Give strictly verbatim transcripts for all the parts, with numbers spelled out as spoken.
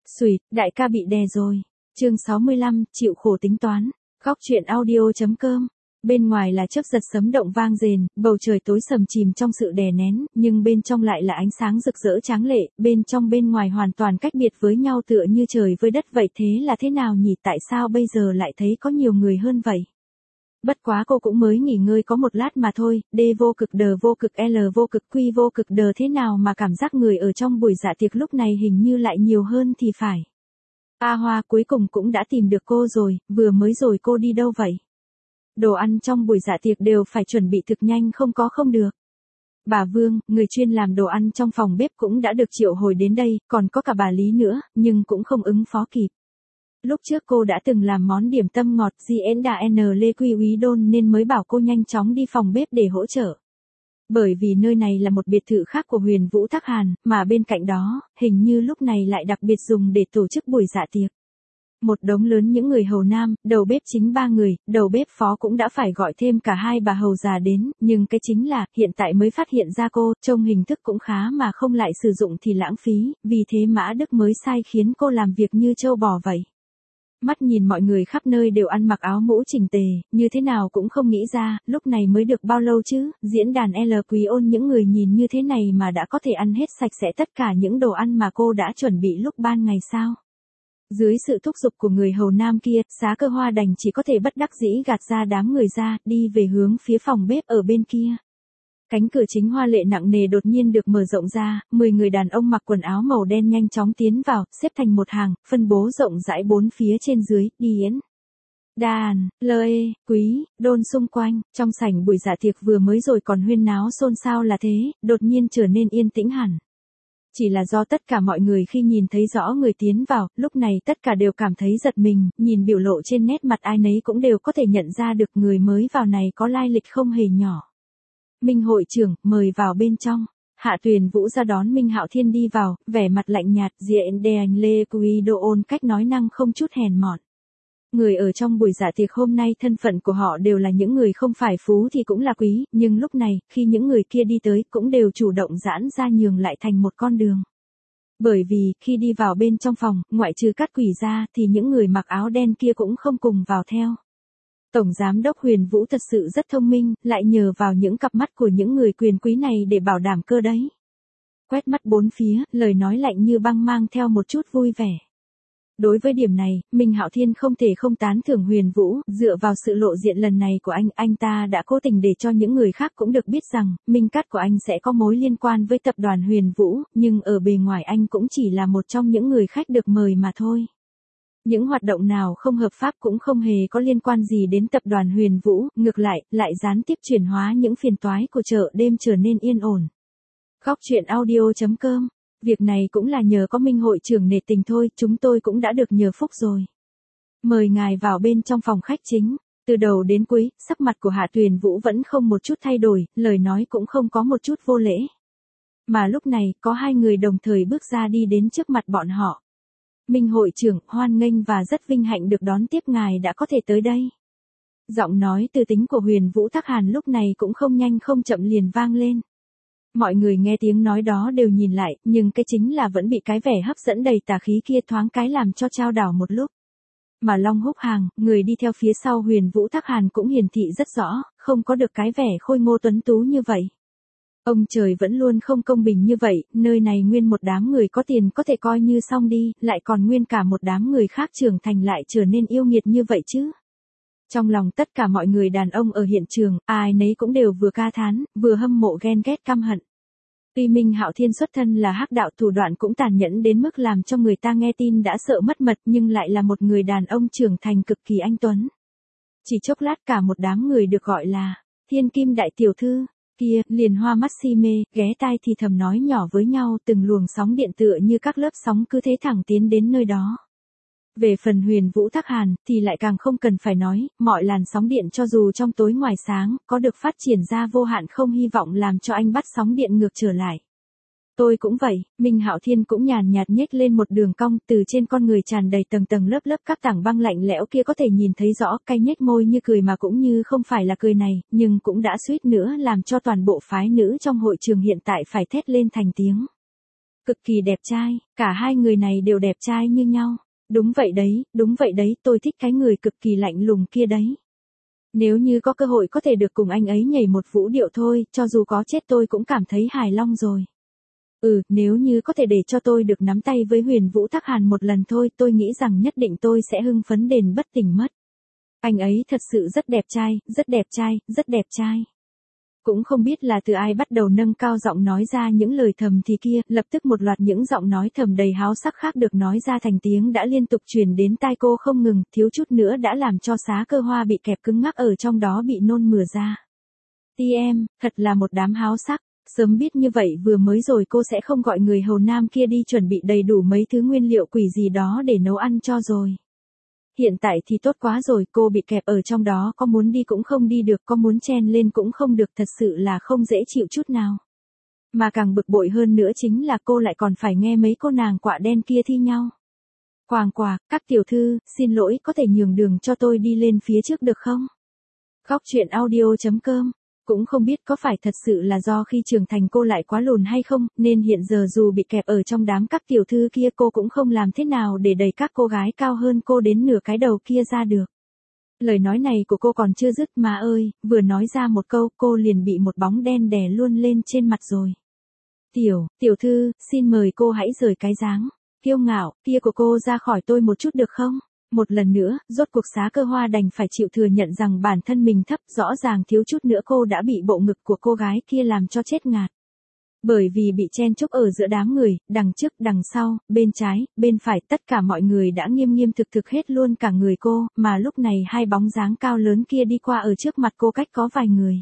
Xùi, đại ca bị đè rồi. Chương sáu mươi lăm, chịu khổ tính toán. Góc truyện audio.com. Bên ngoài là chớp giật sấm động vang rền, bầu trời tối sầm chìm trong sự đè nén, nhưng bên trong lại là ánh sáng rực rỡ tráng lệ, bên trong bên ngoài hoàn toàn cách biệt với nhau tựa như trời với đất vậy. Thế là thế nào nhỉ, tại sao bây giờ lại thấy có nhiều người hơn vậy? Bất quá cô cũng mới nghỉ ngơi có một lát mà thôi, D vô cực đờ vô cực L vô cực Q vô cực đờ, thế nào mà cảm giác người ở trong buổi dạ tiệc lúc này hình như lại nhiều hơn thì phải. A Hoa cuối cùng cũng đã tìm được cô rồi, vừa mới rồi cô đi đâu vậy? Đồ ăn trong buổi dạ tiệc đều phải chuẩn bị thực nhanh, không có không được. Bà Vương, người chuyên làm đồ ăn trong phòng bếp cũng đã được triệu hồi đến đây, còn có cả bà Lý nữa, nhưng cũng không ứng phó kịp. Lúc trước cô đã từng làm món điểm tâm ngọt Diễn Đà N Lê Quy Úy Đôn nên mới bảo cô nhanh chóng đi phòng bếp để hỗ trợ. Bởi vì nơi này là một biệt thự khác của Huyền Vũ Thác Hàn, mà bên cạnh đó, hình như lúc này lại đặc biệt dùng để tổ chức buổi dạ tiệc. Một đống lớn những người hầu nam, đầu bếp chính ba người, đầu bếp phó cũng đã phải gọi thêm cả hai bà hầu già đến, nhưng cái chính là, hiện tại mới phát hiện ra cô, trông hình thức cũng khá mà không lại sử dụng thì lãng phí, vì thế Mã Đức mới sai khiến cô làm việc như trâu bò vậy. Mắt nhìn mọi người khắp nơi đều ăn mặc áo mũ chỉnh tề, như thế nào cũng không nghĩ ra, lúc này mới được bao lâu chứ, diễn đàn L Quý Ôn những người nhìn như thế này mà đã có thể ăn hết sạch sẽ tất cả những đồ ăn mà cô đã chuẩn bị lúc ban ngày sao. Dưới sự thúc giục của người hầu nam kia, Xá Cơ Hoa đành chỉ có thể bất đắc dĩ gạt ra đám người ra, đi về hướng phía phòng bếp ở bên kia. Cánh cửa chính hoa lệ nặng nề đột nhiên được mở rộng ra, mười người đàn ông mặc quần áo màu đen nhanh chóng tiến vào, xếp thành một hàng, phân bố rộng rãi bốn phía trên dưới, Điển, Đàn, Lê, Quý, Đôn xung quanh, trong sảnh buổi dạ tiệc vừa mới rồi còn huyên náo xôn xao là thế, đột nhiên trở nên yên tĩnh hẳn. Chỉ là do tất cả mọi người khi nhìn thấy rõ người tiến vào, lúc này tất cả đều cảm thấy giật mình, nhìn biểu lộ trên nét mặt ai nấy cũng đều có thể nhận ra được người mới vào này có lai lịch không hề nhỏ. Minh hội trưởng, mời vào bên trong. Hạ Tuyền Vũ ra đón Minh Hạo Thiên đi vào, vẻ mặt lạnh nhạt, Diễn Đê Anh Lê Quy Đô Ôn cách nói năng không chút hèn mọn. Người ở trong buổi dạ tiệc hôm nay thân phận của họ đều là những người không phải phú thì cũng là quý, nhưng lúc này, khi những người kia đi tới cũng đều chủ động giãn ra nhường lại thành một con đường. Bởi vì, khi đi vào bên trong phòng, ngoại trừ Cát Quỷ ra thì những người mặc áo đen kia cũng không cùng vào theo. Tổng Giám đốc Huyền Vũ thật sự rất thông minh, lại nhờ vào những cặp mắt của những người quyền quý này để bảo đảm cơ đấy. Quét mắt bốn phía, lời nói lạnh như băng mang theo một chút vui vẻ. Đối với điểm này, Minh Hạo Thiên không thể không tán thưởng Huyền Vũ, dựa vào sự lộ diện lần này của anh, anh ta đã cố tình để cho những người khác cũng được biết rằng, Minh Cát của anh sẽ có mối liên quan với tập đoàn Huyền Vũ, nhưng ở bề ngoài anh cũng chỉ là một trong những người khách được mời mà thôi. Những hoạt động nào không hợp pháp cũng không hề có liên quan gì đến tập đoàn Huyền Vũ, ngược lại, lại gián tiếp chuyển hóa những phiền toái của chợ đêm trở nên yên ổn. Góc truyện audio.com. Việc này cũng là nhờ có Minh hội trưởng nể tình thôi, chúng tôi cũng đã được nhờ phúc rồi. Mời ngài vào bên trong phòng khách chính. Từ đầu đến cuối, sắc mặt của Hạ Tuyền Vũ vẫn không một chút thay đổi, lời nói cũng không có một chút vô lễ. Mà lúc này, có hai người đồng thời bước ra đi đến trước mặt bọn họ. Minh hội trưởng, hoan nghênh và rất vinh hạnh được đón tiếp ngài đã có thể tới đây. Giọng nói từ tính của Huyền Vũ Thác Hàn lúc này cũng không nhanh không chậm liền vang lên. Mọi người nghe tiếng nói đó đều nhìn lại, nhưng cái chính là vẫn bị cái vẻ hấp dẫn đầy tà khí kia thoáng cái làm cho chao đảo một lúc. Mà Long Húc Hàng, người đi theo phía sau Huyền Vũ Thác Hàn cũng hiển thị rất rõ, không có được cái vẻ khôi ngô tuấn tú như vậy. Ông trời vẫn luôn không công bình như vậy, nơi này nguyên một đám người có tiền có thể coi như xong đi, lại còn nguyên cả một đám người khác trưởng thành lại trở nên yêu nghiệt như vậy chứ. Trong lòng tất cả mọi người đàn ông ở hiện trường, ai nấy cũng đều vừa ca thán, vừa hâm mộ ghen ghét căm hận. Tuy Minh Hạo Thiên xuất thân là hắc đạo, thủ đoạn cũng tàn nhẫn đến mức làm cho người ta nghe tin đã sợ mất mật, nhưng lại là một người đàn ông trưởng thành cực kỳ anh tuấn. Chỉ chốc lát cả một đám người được gọi là Thiên Kim đại tiểu thư kia liền hoa mắt si mê, ghé tai thì thầm nói nhỏ với nhau, từng luồng sóng điện tựa như các lớp sóng cứ thế thẳng tiến đến nơi đó. Về phần Huyền Vũ Thác Hàn, thì lại càng không cần phải nói, mọi làn sóng điện cho dù trong tối ngoài sáng, có được phát triển ra vô hạn không hy vọng làm cho anh bắt sóng điện ngược trở lại. Tôi cũng vậy, Minh Hạo Thiên cũng nhàn nhạt nhếch lên một đường cong, từ trên con người tràn đầy tầng tầng lớp lớp các tảng băng lạnh lẽo kia có thể nhìn thấy rõ, cay nhếch môi như cười mà cũng như không phải là cười này, nhưng cũng đã suýt nữa làm cho toàn bộ phái nữ trong hội trường hiện tại phải thét lên thành tiếng. cực kỳ đẹp trai, cả hai người này đều đẹp trai như nhau. Đúng vậy đấy, đúng vậy đấy, tôi thích cái người cực kỳ lạnh lùng kia đấy. Nếu như có cơ hội có thể được cùng anh ấy nhảy một vũ điệu thôi, cho dù có chết tôi cũng cảm thấy hài lòng rồi. Ừ, nếu như có thể để cho tôi được nắm tay với Huyền Vũ Thác Hàn một lần thôi, tôi nghĩ rằng nhất định tôi sẽ hưng phấn đến bất tỉnh mất. Anh ấy thật sự rất đẹp trai, rất đẹp trai, rất đẹp trai. Cũng không biết là từ ai bắt đầu nâng cao giọng nói ra những lời thầm thì kia, lập tức một loạt những giọng nói thầm đầy háo sắc khác được nói ra thành tiếng đã liên tục truyền đến tai cô không ngừng, thiếu chút nữa đã làm cho Xá Cơ Hoa bị kẹp cứng ngắc ở trong đó bị nôn mửa ra. Ti em, thật là một đám háo sắc, sớm biết như vậy vừa mới rồi cô sẽ không gọi người hầu nam kia đi chuẩn bị đầy đủ mấy thứ nguyên liệu quỷ gì đó để nấu ăn cho rồi. Hiện tại thì tốt quá rồi, cô bị kẹp ở trong đó, có muốn đi cũng không đi được, có muốn chen lên cũng không được, thật sự là không dễ chịu chút nào. Mà càng bực bội hơn nữa chính là cô lại còn phải nghe mấy cô nàng quạ đen kia thi nhau. Quàng quạc, các tiểu thư, xin lỗi, có thể nhường đường cho tôi đi lên phía trước được không? Khóc chuyện audio chấm com. Cũng không biết có phải thật sự là do khi trưởng thành cô lại quá lùn hay không, nên hiện giờ dù bị kẹp ở trong đám các tiểu thư kia cô cũng không làm thế nào để đẩy các cô gái cao hơn cô đến nửa cái đầu kia ra được. Lời nói này của cô còn chưa dứt mà ơi, vừa nói ra một câu cô liền bị một bóng đen đè luôn lên trên mặt rồi. Tiểu, tiểu thư, xin mời cô hãy rời cái dáng kiêu ngạo kia của cô ra khỏi tôi một chút được không? Một lần nữa, rốt cuộc Xá Cơ Hoa đành phải chịu thừa nhận rằng bản thân mình thấp, rõ ràng thiếu chút nữa cô đã bị bộ ngực của cô gái kia làm cho chết ngạt. Bởi vì bị chen chúc ở giữa đám người, đằng trước, đằng sau, bên trái, bên phải, tất cả mọi người đã nghiêm nghiêm thực thực hết luôn cả người cô, mà lúc này hai bóng dáng cao lớn kia đi qua ở trước mặt cô cách có vài người.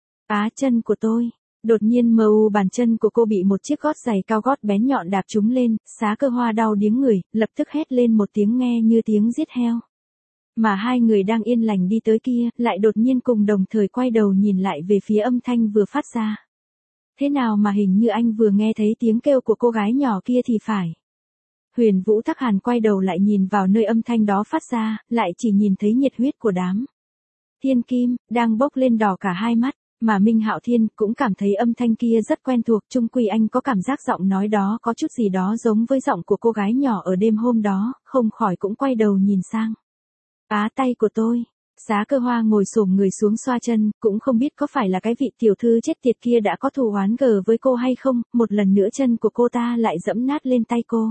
Á chân của tôi. Đột nhiên mờ u bàn chân của cô bị một chiếc gót giày cao gót bén nhọn đạp trúng lên, Xá Cơ Hoa đau điếng người, lập tức hét lên một tiếng nghe như tiếng giết heo. Mà hai người đang yên lành đi tới kia, lại đột nhiên cùng đồng thời quay đầu nhìn lại về phía âm thanh vừa phát ra. Thế nào mà hình như anh vừa nghe thấy tiếng kêu của cô gái nhỏ kia thì phải. Huyền Vũ Thác Hàn quay đầu lại nhìn vào nơi âm thanh đó phát ra, lại chỉ nhìn thấy nhiệt huyết của đám thiên kim, đang bốc lên đỏ cả hai mắt. Mà Minh Hạo Thiên cũng cảm thấy âm thanh kia rất quen thuộc, chung quy anh có cảm giác giọng nói đó có chút gì đó giống với giọng của cô gái nhỏ ở đêm hôm đó, không khỏi cũng quay đầu nhìn sang. Á tay của tôi. Xá Cơ Hoa ngồi xổm người xuống xoa chân, cũng không biết có phải là cái vị tiểu thư chết tiệt kia đã có thù oán gờ với cô hay không, một lần nữa chân của cô ta lại dẫm nát lên tay cô.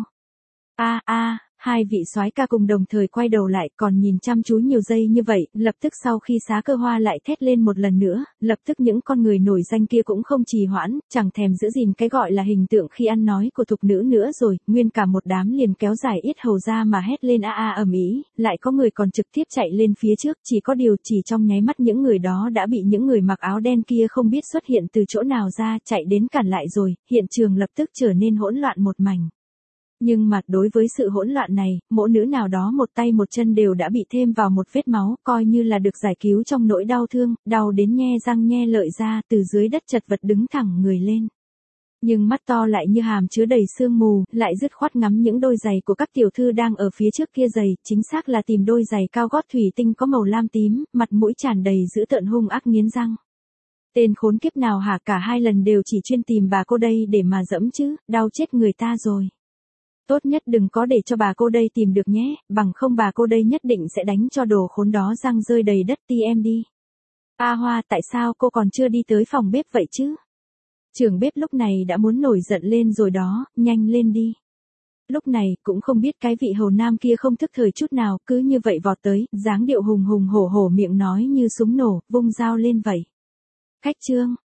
A a, hai vị soái ca cùng đồng thời quay đầu lại còn nhìn chăm chú nhiều giây như vậy, lập tức sau khi Xá Cơ Hoa lại thét lên một lần nữa, lập tức những con người nổi danh kia cũng không trì hoãn, chẳng thèm giữ gìn cái gọi là hình tượng khi ăn nói của thục nữ nữa rồi, nguyên cả một đám liền kéo dài yết hầu ra mà hét lên a a ầm ĩ, lại có người còn trực tiếp chạy lên phía trước, chỉ có điều chỉ trong nháy mắt những người đó đã bị những người mặc áo đen kia không biết xuất hiện từ chỗ nào ra, chạy đến cản lại rồi, hiện trường lập tức trở nên hỗn loạn một mảnh. Nhưng mà đối với sự hỗn loạn này, mỗi nữ nào đó một tay một chân đều đã bị thêm vào một vết máu, coi như là được giải cứu trong nỗi đau thương, đau đến nhe răng nhe lợi ra, từ dưới đất chật vật đứng thẳng người lên. Nhưng mắt to lại như hàm chứa đầy sương mù, lại dứt khoát ngắm những đôi giày của các tiểu thư đang ở phía trước kia giày, chính xác là tìm đôi giày cao gót thủy tinh có màu lam tím, mặt mũi tràn đầy dữ tợn hung ác nghiến răng. Tên khốn kiếp nào hả, cả hai lần đều chỉ chuyên tìm bà cô đây để mà dẫm chứ, đau chết người ta rồi. Tốt nhất đừng có để cho bà cô đây tìm được nhé, bằng không bà cô đây nhất định sẽ đánh cho đồ khốn đó răng rơi đầy đất ti em đi. A Hoa, tại sao cô còn chưa đi tới phòng bếp vậy chứ? Trưởng bếp lúc này đã muốn nổi giận lên rồi đó, nhanh lên đi. Lúc này, cũng không biết cái vị hầu nam kia không thức thời chút nào, cứ như vậy vọt tới, dáng điệu hùng hùng hổ hổ miệng nói như súng nổ, vung dao lên vậy. Khách trương,